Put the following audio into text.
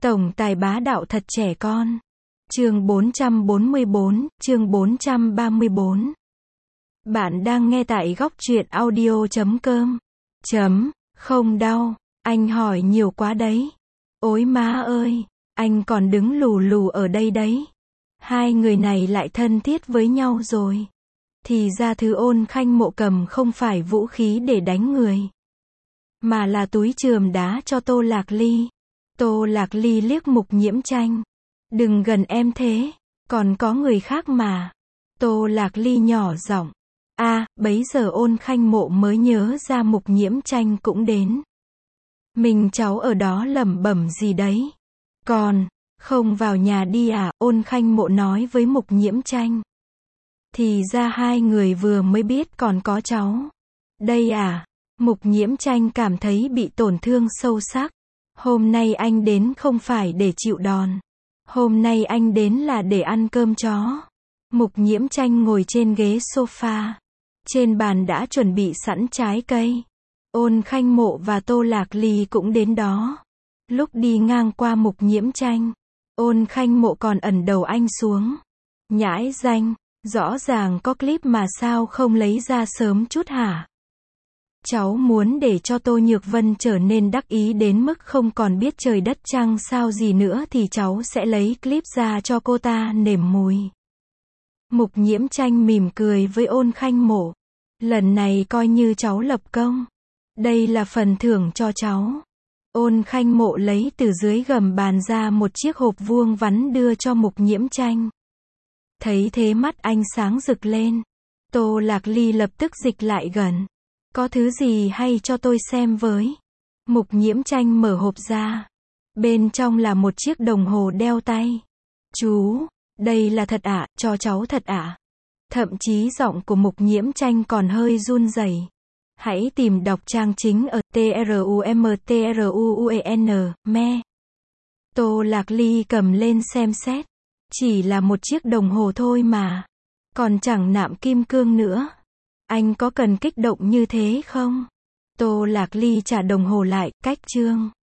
Tổng tài bá đạo thật trẻ con. Chương 444, chương 434. Bạn đang nghe tại góc truyện audio.com. Không đau, anh hỏi nhiều quá đấy. Ôi má ơi, anh còn đứng lù lù ở đây đấy. Hai người này lại thân thiết với nhau rồi. Thì ra thứ Ôn Khanh Mộ cầm không phải vũ khí để đánh người, mà là túi chườm đá cho Tô Lạc Ly. Tô Lạc Ly liếc Mục Nhiễm Tranh. Đừng gần em thế, còn có người khác mà. Tô Lạc Ly nhỏ giọng. Bấy giờ Ôn Khanh Mộ mới nhớ ra Mục Nhiễm Tranh cũng đến. Mình cháu ở đó lẩm bẩm gì đấy. Còn, không vào nhà đi à, Ôn Khanh Mộ nói với Mục Nhiễm Tranh. Thì ra hai người vừa mới biết còn có cháu. Đây à, Mục Nhiễm Tranh cảm thấy bị tổn thương sâu sắc. Hôm nay anh đến không phải để chịu đòn. Hôm nay anh đến là để ăn cơm chó. Mục Nhiễm Tranh ngồi trên ghế sofa. Trên bàn đã chuẩn bị sẵn trái cây. Ôn Khanh Mộ và Tô Lạc Ly cũng đến đó. Lúc đi ngang qua Mục Nhiễm Tranh, Ôn Khanh Mộ còn ẩn đầu anh xuống. Nhãi danh, rõ ràng có clip mà sao không lấy ra sớm chút hả? Cháu muốn để cho Tô Nhược Vân trở nên đắc ý đến mức không còn biết trời đất trăng sao gì nữa thì cháu sẽ lấy clip ra cho cô ta nếm mùi. Mục Nhiễm Tranh mỉm cười với Ôn Khanh Mộ. Lần này coi như cháu lập công. Đây là phần thưởng cho cháu. Ôn Khanh Mộ lấy từ dưới gầm bàn ra một chiếc hộp vuông vắn đưa cho Mục Nhiễm Tranh. Thấy thế mắt anh sáng rực lên. Tô Lạc Ly lập tức dịch lại gần. Có thứ gì hay cho tôi xem với. Mục Nhiễm Tranh mở hộp ra. Bên trong là một chiếc đồng hồ đeo tay. Chú, đây là thật ạ, cho cháu thật ạ. Thậm chí giọng của Mục Nhiễm Tranh còn hơi run rẩy. Hãy tìm đọc trang chính ở TRUMTRUUEN, me. Tô Lạc Ly cầm lên xem xét. Chỉ là một chiếc đồng hồ thôi mà. Còn chẳng nạm kim cương nữa. Anh có cần kích động như thế không? Tô Lạc Ly trả đồng hồ lại, cách chương.